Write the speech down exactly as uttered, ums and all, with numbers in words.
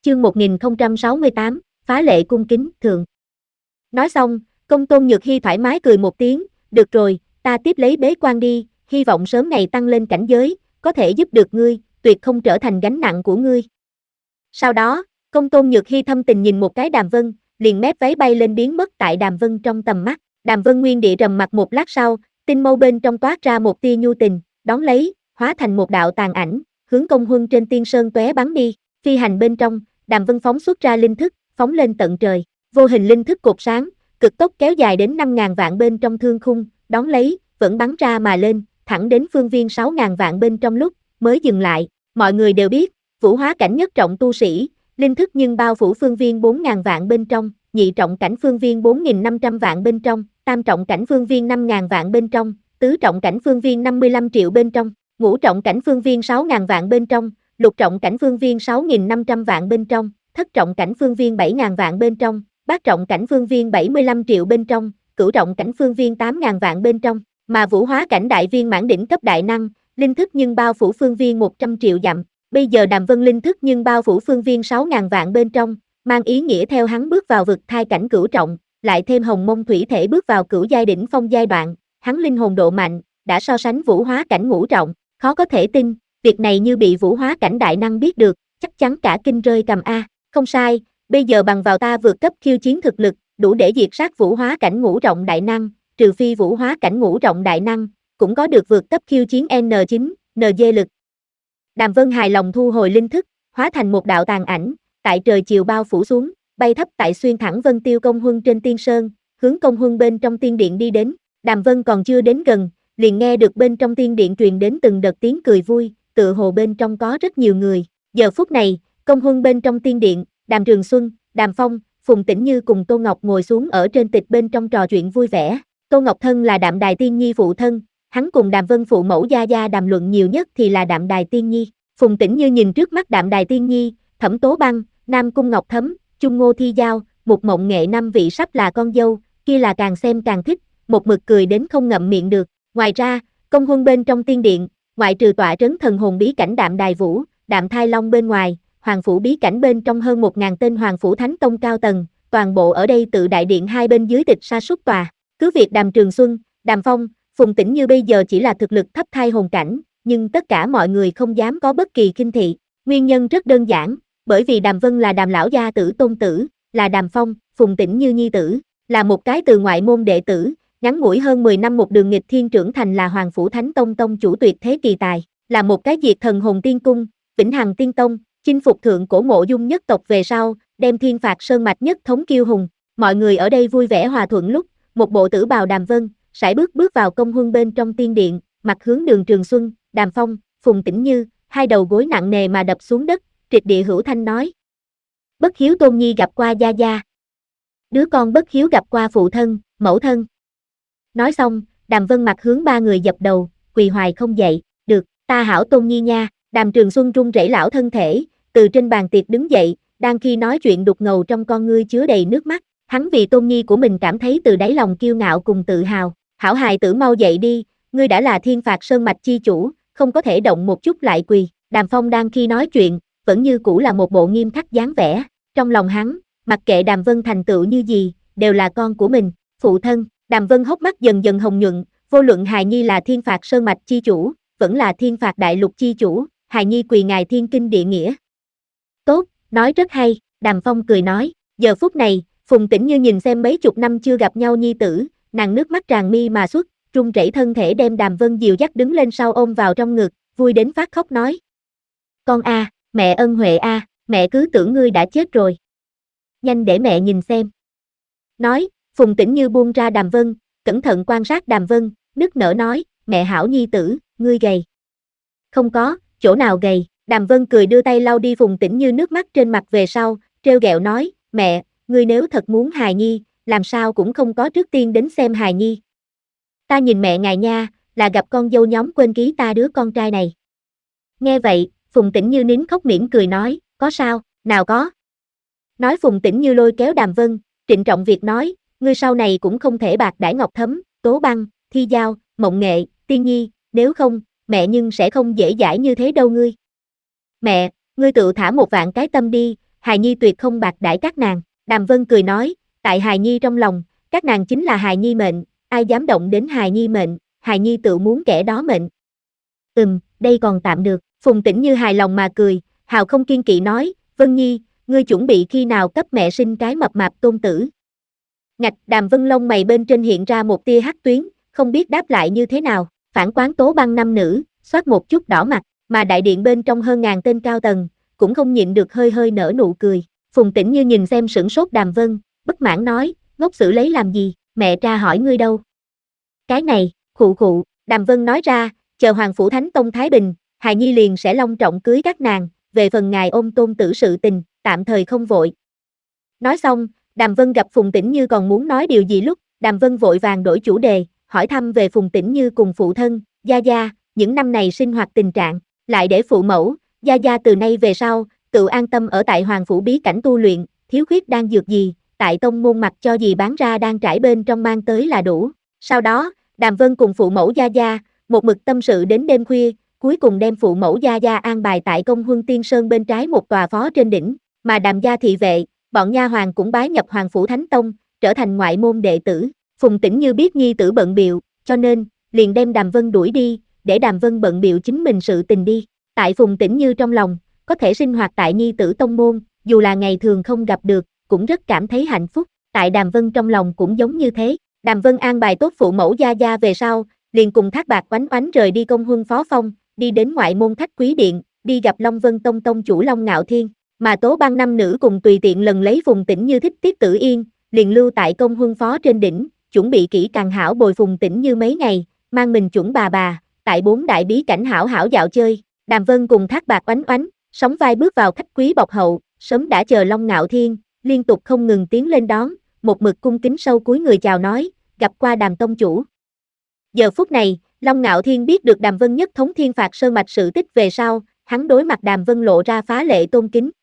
chương một nghìn không trăm sáu mươi tám, phá lệ cung kính, thượng. Nói xong, Công Tôn Nhược Hi thoải mái cười một tiếng, được rồi, ta tiếp lấy bế quan đi, hy vọng sớm ngày tăng lên cảnh giới, có thể giúp được ngươi, tuyệt không trở thành gánh nặng của ngươi. Sau đó, Công Tôn Nhược Hi thâm tình nhìn một cái Đàm Vân, liền mép váy bay lên biến mất tại Đàm Vân trong tầm mắt. Đàm Vân nguyên địa trầm mặt một lát sau, tinh mâu bên trong toát ra một tia nhu tình, đón lấy, hóa thành một đạo tàn ảnh, hướng Công Huân trên tiên sơn tóe bắn đi. Phi hành bên trong, Đàm Vân phóng xuất ra linh thức, phóng lên tận trời. Vô hình linh thức cột sáng, cực tốc kéo dài đến năm ngàn vạn bên trong thương khung, đón lấy, vẫn bắn ra mà lên, thẳng đến phương viên sáu ngàn vạn bên trong lúc mới dừng lại. Mọi người đều biết, vũ hóa cảnh nhất trọng tu sĩ, linh thức nhưng bao phủ phương viên bốn ngàn vạn bên trong, nhị trọng cảnh phương viên bốn nghìn năm trăm vạn bên trong, tam trọng cảnh phương viên năm ngàn vạn bên trong, tứ trọng cảnh phương viên năm mươi lăm triệu bên trong, ngũ trọng cảnh phương viên sáu ngàn vạn bên trong, lục trọng cảnh phương viên sáu nghìn năm trăm vạn bên trong, thất trọng cảnh phương viên bảy ngàn vạn bên trong, bát trọng cảnh phương viên bảy mươi lăm triệu bên trong, cửu trọng cảnh phương viên tám ngàn vạn bên trong, mà vũ hóa cảnh đại viên mãn đỉnh cấp đại năng, linh thức nhưng bao phủ phương viên một trăm triệu dặm. Bây giờ Đàm Vân linh thức nhưng bao phủ phương viên sáu ngàn vạn bên trong, mang ý nghĩa theo hắn bước vào vực thai cảnh cửu trọng, lại thêm hồng mông thủy thể bước vào cửu giai đỉnh phong giai đoạn, hắn linh hồn độ mạnh, đã so sánh vũ hóa cảnh ngũ trọng, khó có thể tin, việc này như bị vũ hóa cảnh đại năng biết được, chắc chắn cả kinh rơi cầm a. Không sai, bây giờ bằng vào ta vượt cấp khiêu chiến thực lực, đủ để diệt sát vũ hóa cảnh ngũ trọng đại năng, trừ phi vũ hóa cảnh ngũ trọng đại năng, cũng có được vượt cấp khiêu chiến N chín, en giê lực. Đàm Vân hài lòng thu hồi linh thức, hóa thành một đạo tàn ảnh, tại trời chiều bao phủ xuống, bay thấp tại xuyên thẳng Vân Tiêu Công Huân trên tiên sơn, hướng Công Huân bên trong tiên điện đi đến. Đàm Vân còn chưa đến gần, liền nghe được bên trong tiên điện truyền đến từng đợt tiếng cười vui, tựa hồ bên trong có rất nhiều người. Giờ phút này, Công Huân bên trong tiên điện, Đàm Trường Xuân, Đàm Phong, Phùng Tĩnh Như cùng Tô Ngọc ngồi xuống ở trên tịch bên trong trò chuyện vui vẻ. Tô Ngọc thân là Đạm Đài Tiên Nhi phụ thân, hắn cùng Đàm Vân phụ mẫu gia gia đàm luận nhiều nhất thì là Đạm Đài Tiên Nhi. Phùng Tĩnh Như nhìn trước mắt Đạm Đài Tiên Nhi, Thẩm Tố Băng, Nam Cung Ngọc Thấm, Chung Ngô Thi Giao, Mục Mộng Nghệ năm vị sắp là con dâu, kia là càng xem càng thích, một mực cười đến không ngậm miệng được. Ngoài ra, Công Huân bên trong tiên điện, ngoại trừ tọa trấn thần hồn bí cảnh Đạm Đài Vũ, Đạm Thai Long bên ngoài, Hoàng phủ bí cảnh bên trong hơn một ngàn tên Hoàng phủ Thánh Tông cao tầng, toàn bộ ở đây tự đại điện hai bên dưới tịch sa sút tòa. Cứ việc Đàm Trường Xuân, Đàm Phong, Phùng Tĩnh Như bây giờ chỉ là thực lực thấp thai hồn cảnh, nhưng tất cả mọi người không dám có bất kỳ khinh thị. Nguyên nhân rất đơn giản, bởi vì Đàm Vân là Đàm lão gia tử tôn tử, là Đàm Phong, Phùng Tĩnh Như nhi tử, là một cái từ ngoại môn đệ tử, ngắn ngủi hơn mười năm một đường nghịch thiên trưởng thành là Hoàng phủ Thánh Tông tông chủ tuyệt thế kỳ tài, là một cái diệt thần hồn tiên cung, Vĩnh Hằng Tiên Tông, chinh phục thượng cổ Mộ Dung nhất tộc về sau, đem thiên phạt sơn mạch nhất thống kiêu hùng. Mọi người ở đây vui vẻ hòa thuận lúc, một bộ tử bào Đàm Vân, sải bước bước vào Công Huân bên trong tiên điện, mặt hướng Đường Trường Xuân, Đàm Phong, Phùng Tĩnh Như, hai đầu gối nặng nề mà đập xuống đất, triệt địa hữu thanh nói. Bất hiếu Tôn Nhi gặp qua gia gia. Đứa con bất hiếu gặp qua phụ thân, mẫu thân. Nói xong, Đàm Vân mặt hướng ba người dập đầu, quỳ hoài không dậy, được, ta hảo Tôn Nhi nha. Đàm Trường Xuân run rẩy lão thân thể, từ trên bàn tiệc đứng dậy, đang khi nói chuyện đục ngầu trong con ngươi chứa đầy nước mắt, hắn vì Tôn Nhi của mình cảm thấy từ đáy lòng kiêu ngạo cùng tự hào. Hảo hài tử mau dậy đi, ngươi đã là thiên phạt sơn mạch chi chủ, không có thể động một chút lại quỳ. Đàm Phong đang khi nói chuyện, vẫn như cũ là một bộ nghiêm khắc dáng vẻ, trong lòng hắn, mặc kệ Đàm Vân thành tựu như gì, đều là con của mình, phụ thân. Đàm Vân hốc mắt dần dần hồng nhuận, vô luận hài nhi là thiên phạt sơn mạch chi chủ, vẫn là thiên phạt đại lục chi chủ, hài nhi quỳ ngài thiên kinh địa nghĩa. Tốt, nói rất hay, Đàm Phong cười nói. Giờ phút này, Phùng Tĩnh Như nhìn xem mấy chục năm chưa gặp nhau nhi tử, nàng nước mắt tràn mi mà xuất, run rẩy thân thể đem Đàm Vân dìu dắt đứng lên sau ôm vào trong ngực, vui đến phát khóc nói. Con a, à, mẹ ân huệ a, à, mẹ cứ tưởng ngươi đã chết rồi. Nhanh để mẹ nhìn xem. Nói, Phùng Tĩnh Như buông ra Đàm Vân, cẩn thận quan sát Đàm Vân, nức nở nói, mẹ hảo nhi tử, ngươi gầy. Không có, chỗ nào gầy. Đàm Vân cười đưa tay lau đi Phùng Tĩnh Như nước mắt trên mặt về sau, trêu ghẹo nói, mẹ, ngươi nếu thật muốn hài nhi, làm sao cũng không có trước tiên đến xem hài nhi. Ta nhìn mẹ ngài nha, là gặp con dâu nhóm quên ký ta đứa con trai này. Nghe vậy, Phùng Tĩnh Như nín khóc mỉm cười nói, có sao, nào có. Nói Phùng Tĩnh Như lôi kéo Đàm Vân, trịnh trọng việc nói, ngươi sau này cũng không thể bạc đãi Ngọc Thấm, Tố Băng, Thi Giao, Mộng Nghệ, Tiên Nhi, nếu không, mẹ nhưng sẽ không dễ dãi như thế đâu ngươi. Mẹ, ngươi tự thả một vạn cái tâm đi, hài nhi tuyệt không bạc đãi các nàng. Đàm Vân cười nói, tại hài nhi trong lòng, các nàng chính là hài nhi mệnh, ai dám động đến hài nhi mệnh, hài nhi tự muốn kẻ đó mệnh. Ừm, đây còn tạm được. Phùng Tĩnh Như hài lòng mà cười, hào không kiên kỵ nói, Vân Nhi, ngươi chuẩn bị khi nào cấp mẹ sinh cái mập mạp tôn tử. Ngạch, Đàm Vân lông mày bên trên hiện ra một tia hắc tuyến, không biết đáp lại như thế nào. Phản quán Tố Băng năm nữ, xoát một chút đỏ mặt, mà đại điện bên trong hơn ngàn tên cao tầng, cũng không nhịn được hơi hơi nở nụ cười. Phùng Tĩnh Như nhìn xem sửng sốt Đàm Vân, bất mãn nói, ngốc xử lấy làm gì, mẹ tra hỏi ngươi đâu. Cái này, khụ khụ, Đàm Vân nói ra, chờ Hoàng Phủ Thánh Tông Thái Bình, hài nhi liền sẽ long trọng cưới các nàng, về phần ngài ôm tôn tử sự tình, tạm thời không vội. Nói xong, Đàm Vân gặp Phùng Tĩnh Như còn muốn nói điều gì lúc, Đàm Vân vội vàng đổi chủ đề, hỏi thăm về Phùng Tĩnh Như cùng phụ thân, Gia Gia, những năm này sinh hoạt tình trạng, lại để phụ mẫu, Gia Gia từ nay về sau, tự an tâm ở tại Hoàng Phủ bí cảnh tu luyện, thiếu khuyết đang dược gì, tại tông môn mặt cho gì bán ra đang trải bên trong mang tới là đủ. Sau đó, Đàm Vân cùng phụ mẫu Gia Gia, một mực tâm sự đến đêm khuya, cuối cùng đem phụ mẫu Gia Gia an bài tại Công Huân Tiên Sơn bên trái một tòa phó trên đỉnh, mà Đàm gia thị vệ, bọn nha hoàn cũng bái nhập Hoàng Phủ Thánh Tông, trở thành ngoại môn đệ tử. Phùng Tĩnh Như biết nhi tử bận biệu, cho nên, liền đem Đàm Vân đuổi đi, để Đàm Vân bận biệu chính mình sự tình đi. Tại Phùng Tĩnh Như trong lòng, có thể sinh hoạt tại nhi tử tông môn, dù là ngày thường không gặp được, cũng rất cảm thấy hạnh phúc. Tại Đàm Vân trong lòng cũng giống như thế. Đàm Vân an bài tốt phụ mẫu Gia Gia về sau, liền cùng Thác Bạc Oánh Oánh rời đi Công Huân Phó Phong, đi đến ngoại môn Khách Quý Điện, đi gặp Long Vân Tông tông chủ Long Ngạo Thiên, mà Tố Băng năm nữ cùng tùy tiện lần lấy Phùng Tĩnh Như thích Tiết Tử Yên, liền lưu tại Công Huân Phó trên đỉnh, chuẩn bị kỹ càng hảo bồi Phùng Tĩnh Như mấy ngày, mang mình chuẩn bà bà, tại bốn đại bí cảnh hảo hảo dạo chơi. Đàm Vân cùng Thác Bạc Oánh Oánh, sóng vai bước vào Khách Quý bọc hậu, sớm đã chờ Long Ngạo Thiên, liên tục không ngừng tiến lên đón, một mực cung kính sâu cúi người chào nói, gặp qua Đàm tông chủ. Giờ phút này, Long Ngạo Thiên biết được Đàm Vân nhất thống Thiên Phạt Sơn mạch sự tích về sau, hắn đối mặt Đàm Vân lộ ra phá lệ tôn kính,